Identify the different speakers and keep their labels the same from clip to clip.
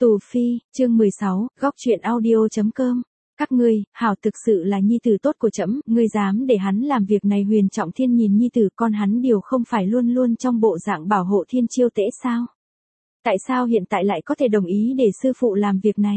Speaker 1: Tù Phi, chương 16, góc truyện audio.com. Các ngươi, hảo thực sự là nhi tử tốt của trẫm, ngươi dám để hắn làm việc này. Huyền Trọng Thiên nhìn nhi tử con hắn điều không phải luôn luôn trong bộ dạng bảo hộ Thiên Chiêu Tễ sao? Tại sao hiện tại lại có thể đồng ý để sư phụ làm việc này?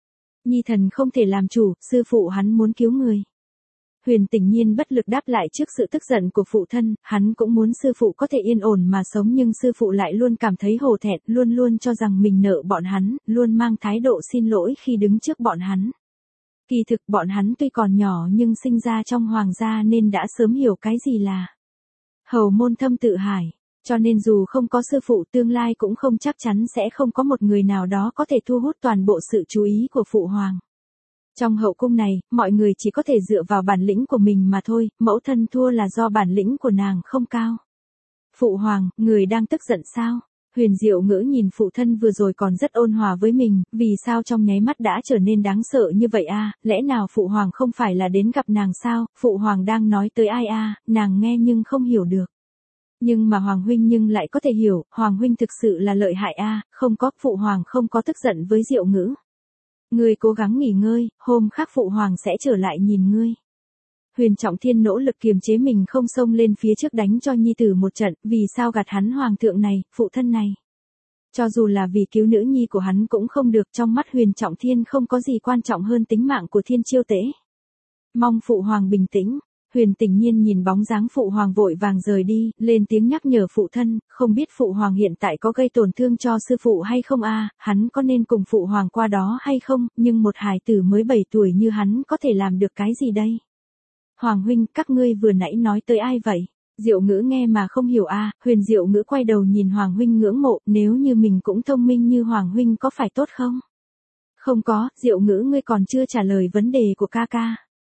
Speaker 1: Nhi thần không thể làm chủ, sư phụ hắn muốn cứu người. Huyền Tình Nhiên bất lực đáp lại trước sự tức giận của phụ thân, hắn cũng muốn sư phụ có thể yên ổn mà sống nhưng sư phụ lại luôn cảm thấy hổ thẹn, luôn luôn cho rằng mình nợ bọn hắn, luôn mang thái độ xin lỗi khi đứng trước bọn hắn. Kỳ thực bọn hắn tuy còn nhỏ nhưng sinh ra trong hoàng gia nên đã sớm hiểu cái gì là hầu môn thâm tự hải, cho nên dù không có sư phụ tương lai cũng không chắc chắn sẽ không có một người nào đó có thể thu hút toàn bộ sự chú ý của phụ hoàng. Trong hậu cung này, mọi người chỉ có thể dựa vào bản lĩnh của mình mà thôi, mẫu thân thua là do bản lĩnh của nàng không cao. Phụ hoàng, người đang tức giận sao? Huyền Diệu Ngữ nhìn phụ thân vừa rồi còn rất ôn hòa với mình, vì sao trong nháy mắt đã trở nên đáng sợ như vậy a? Lẽ nào phụ hoàng không phải là đến gặp nàng sao? Phụ hoàng đang nói tới ai a? Nàng nghe nhưng không hiểu được. Nhưng mà hoàng huynh nhưng lại có thể hiểu, hoàng huynh thực sự là lợi hại a, không có, phụ hoàng không có tức giận với Diệu Ngữ. Ngươi cố gắng nghỉ ngơi, hôm khác phụ hoàng sẽ trở lại nhìn ngươi. Huyền Trọng Thiên nỗ lực kiềm chế mình không xông lên phía trước đánh cho nhi tử một trận, vì sao gạt hắn hoàng thượng này, phụ thân này. Cho dù là vì cứu nữ nhi của hắn cũng không được, trong mắt Huyền Trọng Thiên không có gì quan trọng hơn tính mạng của Thiên Chiêu Tễ. Mong phụ hoàng bình tĩnh. Huyền Tình Nhiên nhìn bóng dáng phụ hoàng vội vàng rời đi, lên tiếng nhắc nhở phụ thân, không biết phụ hoàng hiện tại có gây tổn thương cho sư phụ hay không a, hắn có nên cùng phụ hoàng qua đó hay không, nhưng một hài tử mới 7 tuổi như hắn có thể làm được cái gì đây? Hoàng huynh, các ngươi vừa nãy nói tới ai vậy? Diệu Ngữ nghe mà không hiểu a. Huyền Diệu Ngữ quay đầu nhìn hoàng huynh ngưỡng mộ, nếu như mình cũng thông minh như hoàng huynh có phải tốt không? Không có, Diệu Ngữ ngươi còn chưa trả lời vấn đề của ca ca.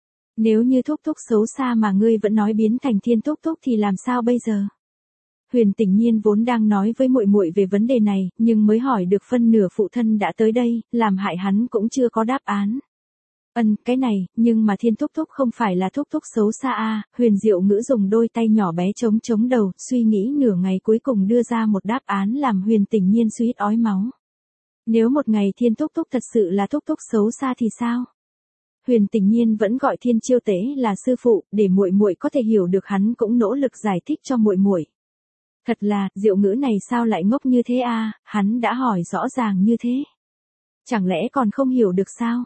Speaker 1: Nếu như thúc thúc xấu xa mà ngươi vẫn nói biến thành Thiên thúc thúc thì làm sao bây giờ? Huyền Tình Nhiên vốn đang nói với muội muội về vấn đề này, nhưng mới hỏi được phân nửa phụ thân đã tới đây, làm hại hắn cũng chưa có đáp án. Cái này, nhưng mà Thiên thúc thúc không phải là thúc thúc xấu xa a. Huyền Diệu Ngữ dùng đôi tay nhỏ bé chống đầu, suy nghĩ nửa ngày cuối cùng đưa ra một đáp án làm Huyền Tình Nhiên suýt ói máu. Nếu một ngày Thiên thúc thúc thật sự là thúc thúc xấu xa thì sao? Huyền Tình Nhiên vẫn gọi Thiên Chiêu Tế là sư phụ, để muội muội có thể hiểu được, hắn cũng nỗ lực giải thích cho muội muội. Thật là, Diệu Ngữ này sao lại ngốc như thế a, hắn đã hỏi rõ ràng như thế. Chẳng lẽ còn không hiểu được sao?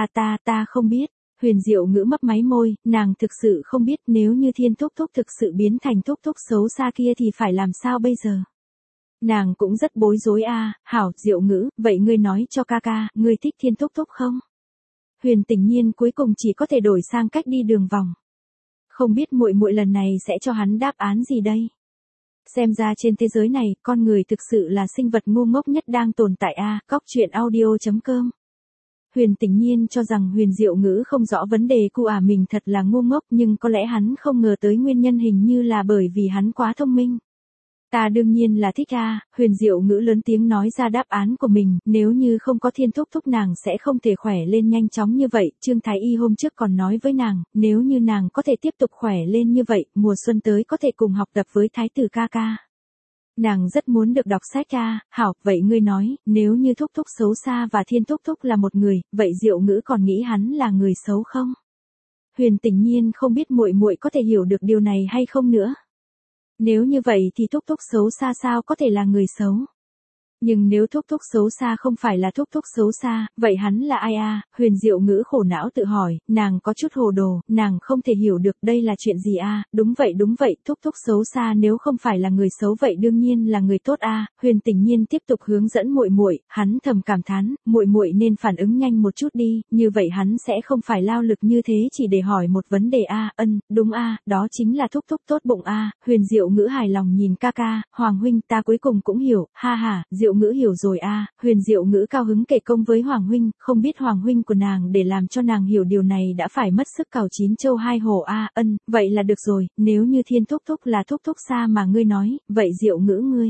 Speaker 1: Ta không biết. Huyền Diệu Ngữ mấp máy môi, nàng thực sự không biết, nếu như Thiên thúc thúc thực sự biến thành thúc thúc xấu xa kia thì phải làm sao bây giờ? Nàng cũng rất bối rối a. Hảo, Diệu Ngữ, vậy ngươi nói cho ca ca, ngươi thích Thiên thúc thúc không? Huyền Tình Nhiên cuối cùng chỉ có thể đổi sang cách đi đường vòng. Không biết muội muội lần này sẽ cho hắn đáp án gì đây? Xem ra trên thế giới này, con người thực sự là sinh vật ngu ngốc nhất đang tồn tại a. Góc truyện audio.com. Huyền Tình Nhiên cho rằng Huyền Diệu Ngữ không rõ vấn đề của mình thật là ngu ngốc, nhưng có lẽ hắn không ngờ tới nguyên nhân hình như là bởi vì hắn quá thông minh. Ta đương nhiên là thích a. Huyền Diệu Ngữ lớn tiếng nói ra đáp án của mình, nếu như không có Thiên thúc thúc nàng sẽ không thể khỏe lên nhanh chóng như vậy, Trương Thái Y hôm trước còn nói với nàng, nếu như nàng có thể tiếp tục khỏe lên như vậy, mùa xuân tới có thể cùng học tập với Thái tử ca ca. Nàng rất muốn được đọc sách a. Hảo, vậy ngươi nói, nếu như thúc thúc xấu xa và Thiên thúc thúc là một người, vậy Diệu Ngữ còn nghĩ hắn là người xấu không? Huyền Tình Nhiên không biết muội muội có thể hiểu được điều này hay không nữa. Nếu như vậy thì thúc thúc xấu xa sao có thể là người xấu? Nhưng nếu thúc thúc xấu xa không phải là thúc thúc xấu xa, vậy hắn là ai a? Huyền Diệu Ngữ khổ não tự hỏi, nàng có chút hồ đồ, nàng không thể hiểu được đây là chuyện gì a. Đúng vậy, thúc thúc xấu xa nếu không phải là người xấu vậy đương nhiên là người tốt a. Huyền Tình Nhiên tiếp tục hướng dẫn muội muội, hắn thầm cảm thán, muội muội nên phản ứng nhanh một chút đi, như vậy hắn sẽ không phải lao lực như thế chỉ để hỏi một vấn đề a. Đúng a, đó chính là thúc thúc tốt bụng a. Huyền Diệu Ngữ hài lòng nhìn ca ca, hoàng huynh ta cuối cùng cũng hiểu, ha ha. Diệu Ngữ hiểu rồi a. Huyền Diệu Ngữ cao hứng kể công với hoàng huynh, không biết hoàng huynh của nàng để làm cho nàng hiểu điều này đã phải mất sức cào chín châu hai hổ a. Vậy là được rồi, nếu như Thiên thúc thúc là thúc thúc xa mà ngươi nói, vậy Diệu Ngữ ngươi.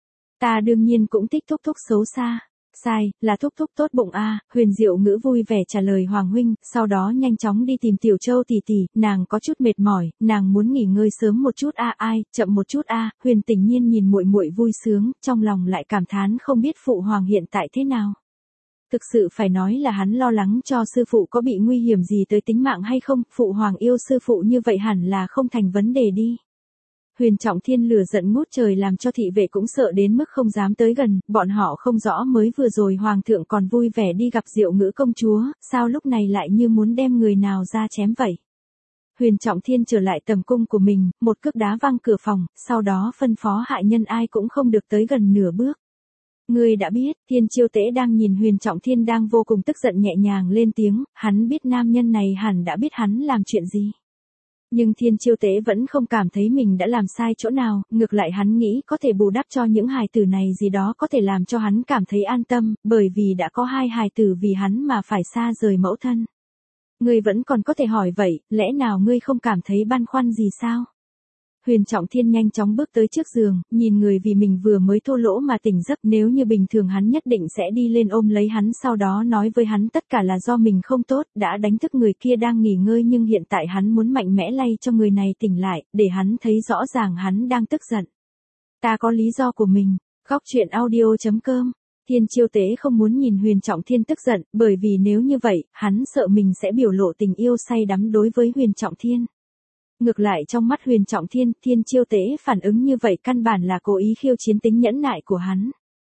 Speaker 1: Ta đương nhiên cũng thích thúc thúc xấu xa. Sai, là thúc thúc tốt bụng a. Huyền Diệu Ngữ vui vẻ trả lời hoàng huynh, sau đó nhanh chóng đi tìm Tiểu Châu tỷ tỷ, nàng có chút mệt mỏi, nàng muốn nghỉ ngơi sớm một chút a. Ai, chậm một chút a. Huyền Tình Nhiên nhìn muội muội vui sướng, trong lòng lại cảm thán không biết phụ hoàng hiện tại thế nào. Thực sự phải nói là hắn lo lắng cho sư phụ có bị nguy hiểm gì tới tính mạng hay không, phụ hoàng yêu sư phụ như vậy hẳn là không thành vấn đề đi. Huyền Trọng Thiên lửa giận ngút trời làm cho thị vệ cũng sợ đến mức không dám tới gần, bọn họ không rõ mới vừa rồi hoàng thượng còn vui vẻ đi gặp Diệu Ngữ công chúa, sao lúc này lại như muốn đem người nào ra chém vậy. Huyền Trọng Thiên trở lại tầm cung của mình, một cước đá văng cửa phòng, sau đó phân phó hạ nhân ai cũng không được tới gần nửa bước. Ngươi đã biết, Thiên Chiêu Tế đang nhìn Huyền Trọng Thiên đang vô cùng tức giận nhẹ nhàng lên tiếng, hắn biết nam nhân này hẳn đã biết hắn làm chuyện gì. Nhưng Thiên Chiêu Tế vẫn không cảm thấy mình đã làm sai chỗ nào, ngược lại hắn nghĩ có thể bù đắp cho những hài tử này gì đó có thể làm cho hắn cảm thấy an tâm, bởi vì đã có 2 hài tử vì hắn mà phải xa rời mẫu thân. Ngươi vẫn còn có thể hỏi vậy, lẽ nào ngươi không cảm thấy băn khoăn gì sao? Huyền Trọng Thiên nhanh chóng bước tới trước giường, nhìn người vì mình vừa mới thô lỗ mà tỉnh giấc, nếu như bình thường hắn nhất định sẽ đi lên ôm lấy hắn sau đó nói với hắn tất cả là do mình không tốt, đã đánh thức người kia đang nghỉ ngơi nhưng hiện tại hắn muốn mạnh mẽ lay cho người này tỉnh lại, để hắn thấy rõ ràng hắn đang tức giận. Ta có lý do của mình. Góc truyện audio.com. Thiên Chiêu Tế không muốn nhìn Huyền Trọng Thiên tức giận, bởi vì nếu như vậy, hắn sợ mình sẽ biểu lộ tình yêu say đắm đối với Huyền Trọng Thiên. Ngược lại trong mắt Huyền Trọng Thiên, Thiên Chiêu Tế phản ứng như vậy căn bản là cố ý khiêu chiến tính nhẫn nại của hắn.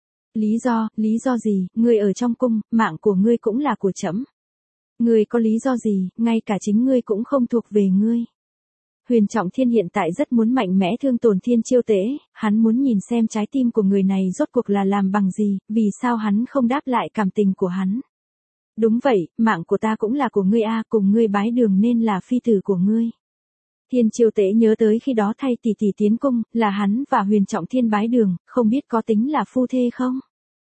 Speaker 1: Lý do gì, ngươi ở trong cung, mạng của ngươi cũng là của trẫm. Ngươi có lý do gì, ngay cả chính ngươi cũng không thuộc về ngươi. Huyền Trọng Thiên hiện tại rất muốn mạnh mẽ thương tổn Thiên Chiêu Tế, hắn muốn nhìn xem trái tim của người này rốt cuộc là làm bằng gì, vì sao hắn không đáp lại cảm tình của hắn. Đúng vậy, mạng của ta cũng là của ngươi a, cùng ngươi bái đường nên là phi tử của ngươi. Thiên Chiêu Tế nhớ tới khi đó thay tỷ tỷ tiến cung, là hắn và Huyền Trọng Thiên bái đường, không biết có tính là phu thê không?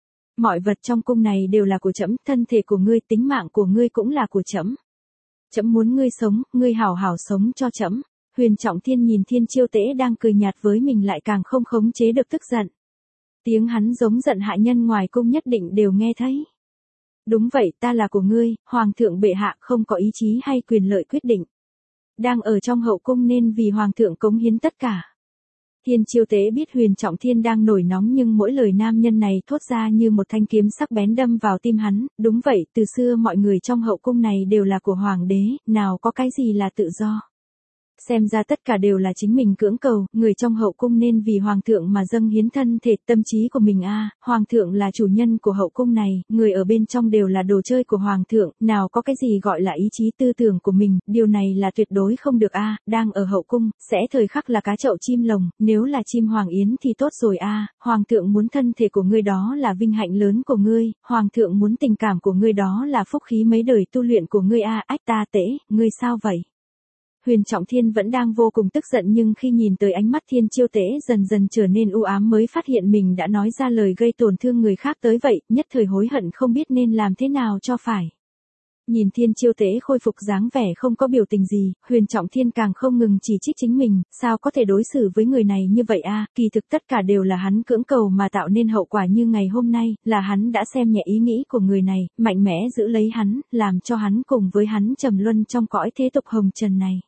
Speaker 1: Mọi vật trong cung này đều là của trẫm, thân thể của ngươi, tính mạng của ngươi cũng là của trẫm. Trẫm muốn ngươi sống, ngươi hảo hảo sống cho trẫm. Huyền Trọng Thiên nhìn Thiên Chiêu Tế đang cười nhạt với mình lại càng không khống chế được tức giận. Tiếng hắn giống giận hạ nhân ngoài cung nhất định đều nghe thấy. Đúng vậy, ta là của ngươi, Hoàng thượng bệ hạ không có ý chí hay quyền lợi quyết định. Đang ở trong hậu cung nên vì Hoàng thượng cống hiến tất cả. Thiên Chiêu Tế biết Huyền Trọng Thiên đang nổi nóng nhưng mỗi lời nam nhân này thốt ra như một thanh kiếm sắc bén đâm vào tim hắn, đúng vậy, từ xưa mọi người trong hậu cung này đều là của Hoàng đế, nào có cái gì là tự do. Xem ra tất cả đều là chính mình cưỡng cầu, người trong hậu cung nên vì Hoàng thượng mà dâng hiến thân thể tâm trí của mình a. Hoàng thượng là chủ nhân của hậu cung này, người ở bên trong đều là đồ chơi của Hoàng thượng, nào có cái gì gọi là ý chí tư tưởng của mình, điều này là tuyệt đối không được a. Đang ở hậu cung, sẽ thời khắc là cá chậu chim lồng, nếu là chim hoàng yến thì tốt rồi a. Hoàng thượng muốn thân thể của ngươi đó là vinh hạnh lớn của ngươi, Hoàng thượng muốn tình cảm của ngươi đó là phúc khí mấy đời tu luyện của ngươi a. Ách ta Tế, ngươi sao vậy? Huyền Trọng Thiên vẫn đang vô cùng tức giận nhưng khi nhìn tới ánh mắt Thiên Chiêu Tế dần dần trở nên u ám mới phát hiện mình đã nói ra lời gây tổn thương người khác tới vậy, nhất thời hối hận không biết nên làm thế nào cho phải. Nhìn Thiên Chiêu Tế khôi phục dáng vẻ không có biểu tình gì, Huyền Trọng Thiên càng không ngừng chỉ trích chính mình, sao có thể đối xử với người này như vậy a? Kỳ thực tất cả đều là hắn cưỡng cầu mà tạo nên hậu quả như ngày hôm nay, là hắn đã xem nhẹ ý nghĩ của người này, mạnh mẽ giữ lấy hắn, làm cho hắn cùng với hắn trầm luân trong cõi thế tục hồng trần này.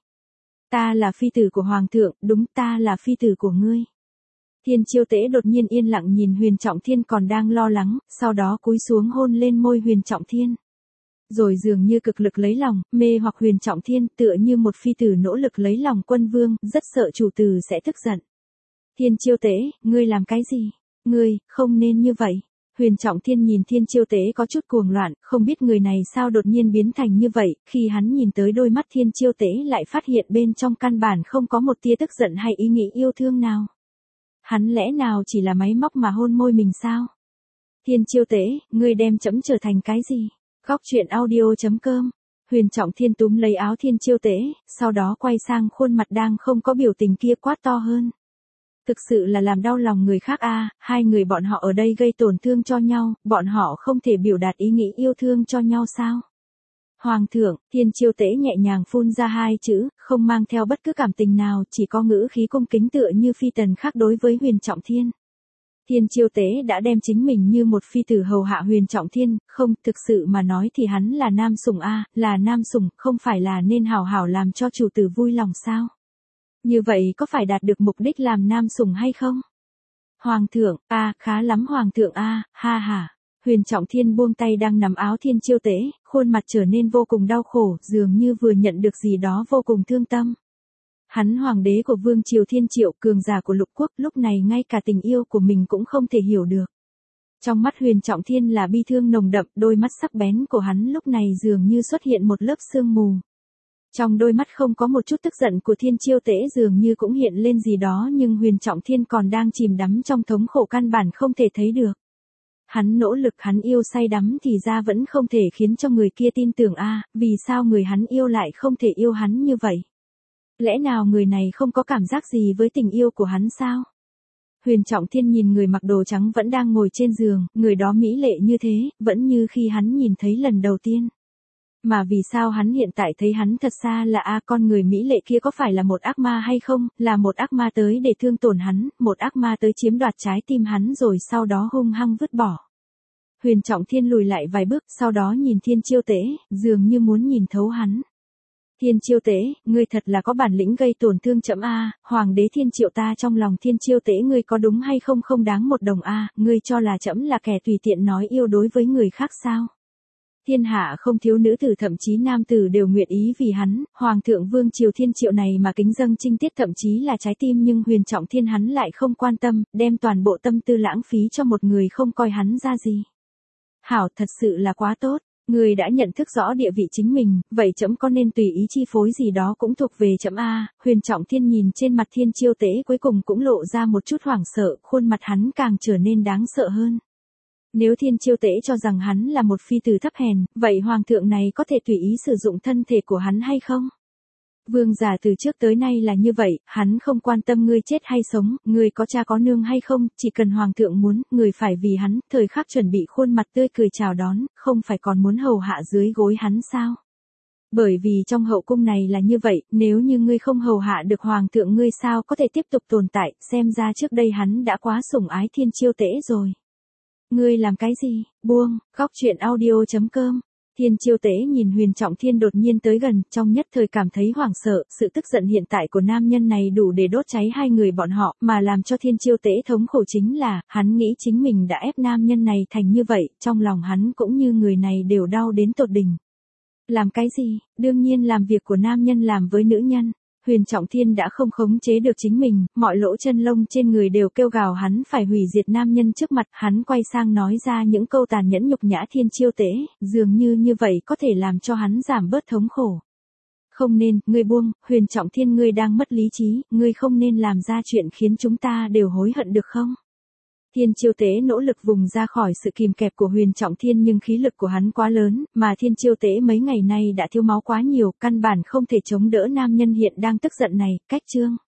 Speaker 1: Ta là phi tử của Hoàng thượng, đúng, ta là phi tử của ngươi. Thiên Chiêu Tế đột nhiên yên lặng nhìn Huyền Trọng Thiên còn đang lo lắng, sau đó cúi xuống hôn lên môi Huyền Trọng Thiên. Rồi dường như cực lực lấy lòng, mê hoặc Huyền Trọng Thiên tựa như một phi tử nỗ lực lấy lòng quân vương, rất sợ chủ tử sẽ tức giận. Thiên Chiêu Tế, ngươi làm cái gì? Ngươi, không nên như vậy. Huyền Trọng Thiên nhìn Thiên Chiêu Tế có chút cuồng loạn, không biết người này sao đột nhiên biến thành như vậy, khi hắn nhìn tới đôi mắt Thiên Chiêu Tế lại phát hiện bên trong căn bản không có một tia tức giận hay ý nghĩ yêu thương nào. Hắn lẽ nào chỉ là máy móc mà hôn môi mình sao? Thiên Chiêu Tế, ngươi đem trẫm trở thành cái gì? Góc truyện audio.com. Huyền Trọng Thiên túm lấy áo Thiên Chiêu Tế, sau đó quay sang khuôn mặt đang không có biểu tình kia quát to hơn. Thực sự là làm đau lòng người khác a, hai người bọn họ ở đây gây tổn thương cho nhau, bọn họ không thể biểu đạt ý nghĩ yêu thương cho nhau sao? Hoàng thượng, Thiên Chiêu Tế nhẹ nhàng phun ra 2 chữ, không mang theo bất cứ cảm tình nào, chỉ có ngữ khí cung kính tựa như phi tần khác đối với Huyền Trọng Thiên. Thiên Chiêu Tế đã đem chính mình như một phi tử hầu hạ Huyền Trọng Thiên, không, thực sự mà nói thì hắn là nam sủng a, là nam sủng, không phải là nên hảo hảo làm cho chủ tử vui lòng sao? Như vậy có phải đạt được mục đích làm nam sủng hay không? Hoàng thượng, khá lắm Hoàng thượng ha ha. Huyền Trọng Thiên buông tay đang nắm áo Thiên Chiêu Tế, khuôn mặt trở nên vô cùng đau khổ, dường như vừa nhận được gì đó vô cùng thương tâm. Hắn hoàng đế của Vương Triều Thiên Triệu, cường giả của lục quốc, lúc này ngay cả tình yêu của mình cũng không thể hiểu được. Trong mắt Huyền Trọng Thiên là bi thương nồng đậm, đôi mắt sắc bén của hắn lúc này dường như xuất hiện một lớp sương mù. Trong đôi mắt không có một chút tức giận của Thiên Chiêu Tế, dường như cũng hiện lên gì đó, nhưng Huyền Trọng Thiên còn đang chìm đắm trong thống khổ căn bản không thể thấy được. Hắn nỗ lực, hắn yêu say đắm thì ra vẫn không thể khiến cho người kia tin tưởng vì sao người hắn yêu lại không thể yêu hắn như vậy? Lẽ nào người này không có cảm giác gì với tình yêu của hắn sao? Huyền Trọng Thiên nhìn người mặc đồ trắng vẫn đang ngồi trên giường, người đó mỹ lệ như thế, vẫn như khi hắn nhìn thấy lần đầu tiên. Mà vì sao hắn hiện tại thấy hắn thật xa là con người mỹ lệ kia có phải là một ác ma hay không, là một ác ma tới để thương tổn hắn, một ác ma tới chiếm đoạt trái tim hắn rồi sau đó hung hăng vứt bỏ. Huyền Trọng Thiên lùi lại vài bước, sau đó nhìn Thiên Chiêu Tế, dường như muốn nhìn thấu hắn. Thiên Chiêu Tế, ngươi thật là có bản lĩnh gây tổn thương trẫm Hoàng đế Thiên Triệu ta trong lòng Thiên Chiêu Tế ngươi có đúng hay không, không đáng một đồng ngươi cho là trẫm là kẻ tùy tiện nói yêu đối với người khác sao? Thiên hạ không thiếu nữ tử, thậm chí nam tử đều nguyện ý vì hắn, Hoàng thượng Vương Triều Thiên Triệu này mà kính dâng chinh tiết, thậm chí là trái tim, nhưng Huyền Trọng Thiên hắn lại không quan tâm, đem toàn bộ tâm tư lãng phí cho một người không coi hắn ra gì. Hảo, thật sự là quá tốt. Người đã nhận thức rõ địa vị chính mình, vậy trẫm có nên tùy ý chi phối gì đó cũng thuộc về trẫm Huyền Trọng Thiên nhìn trên mặt Thiên Chiêu Tế cuối cùng cũng lộ ra một chút hoảng sợ, khuôn mặt hắn càng trở nên đáng sợ hơn. Nếu Thiên Chiêu Tế cho rằng hắn là một phi tử thấp hèn, vậy hoàng thượng này có thể tùy ý sử dụng thân thể của hắn hay không? Vương giả từ trước tới nay là như vậy, hắn không quan tâm ngươi chết hay sống, ngươi có cha có nương hay không, chỉ cần hoàng thượng muốn, người phải vì hắn, thời khắc chuẩn bị khuôn mặt tươi cười chào đón, không phải còn muốn hầu hạ dưới gối hắn sao? Bởi vì trong hậu cung này là như vậy, nếu như ngươi không hầu hạ được hoàng thượng, ngươi sao có thể tiếp tục tồn tại, xem ra trước đây hắn đã quá sủng ái Thiên Chiêu Tế rồi. Ngươi làm cái gì? Buông, góc truyện audio.com. Thiên Chiêu Tế nhìn Huyền Trọng Thiên đột nhiên tới gần, trong nhất thời cảm thấy hoảng sợ, sự tức giận hiện tại của nam nhân này đủ để đốt cháy hai người bọn họ, mà làm cho Thiên Chiêu Tế thống khổ chính là, hắn nghĩ chính mình đã ép nam nhân này thành như vậy, trong lòng hắn cũng như người này đều đau đến tột đỉnh. Làm cái gì? Đương nhiên làm việc của nam nhân làm với nữ nhân. Huyền Trọng Thiên đã không khống chế được chính mình, mọi lỗ chân lông trên người đều kêu gào hắn phải hủy diệt nam nhân trước mặt, hắn quay sang nói ra những câu tàn nhẫn nhục nhã Thiên Chiêu Tế, dường như vậy có thể làm cho hắn giảm bớt thống khổ. Không nên, ngươi buông, Huyền Trọng Thiên ngươi đang mất lý trí, ngươi không nên làm ra chuyện khiến chúng ta đều hối hận được không? Thiên Chiêu Tế nỗ lực vùng ra khỏi sự kìm kẹp của Huyền Trọng Thiên, nhưng khí lực của hắn quá lớn, mà Thiên Chiêu Tế mấy ngày nay đã thiếu máu quá nhiều, căn bản không thể chống đỡ nam nhân hiện đang tức giận này. Cách chương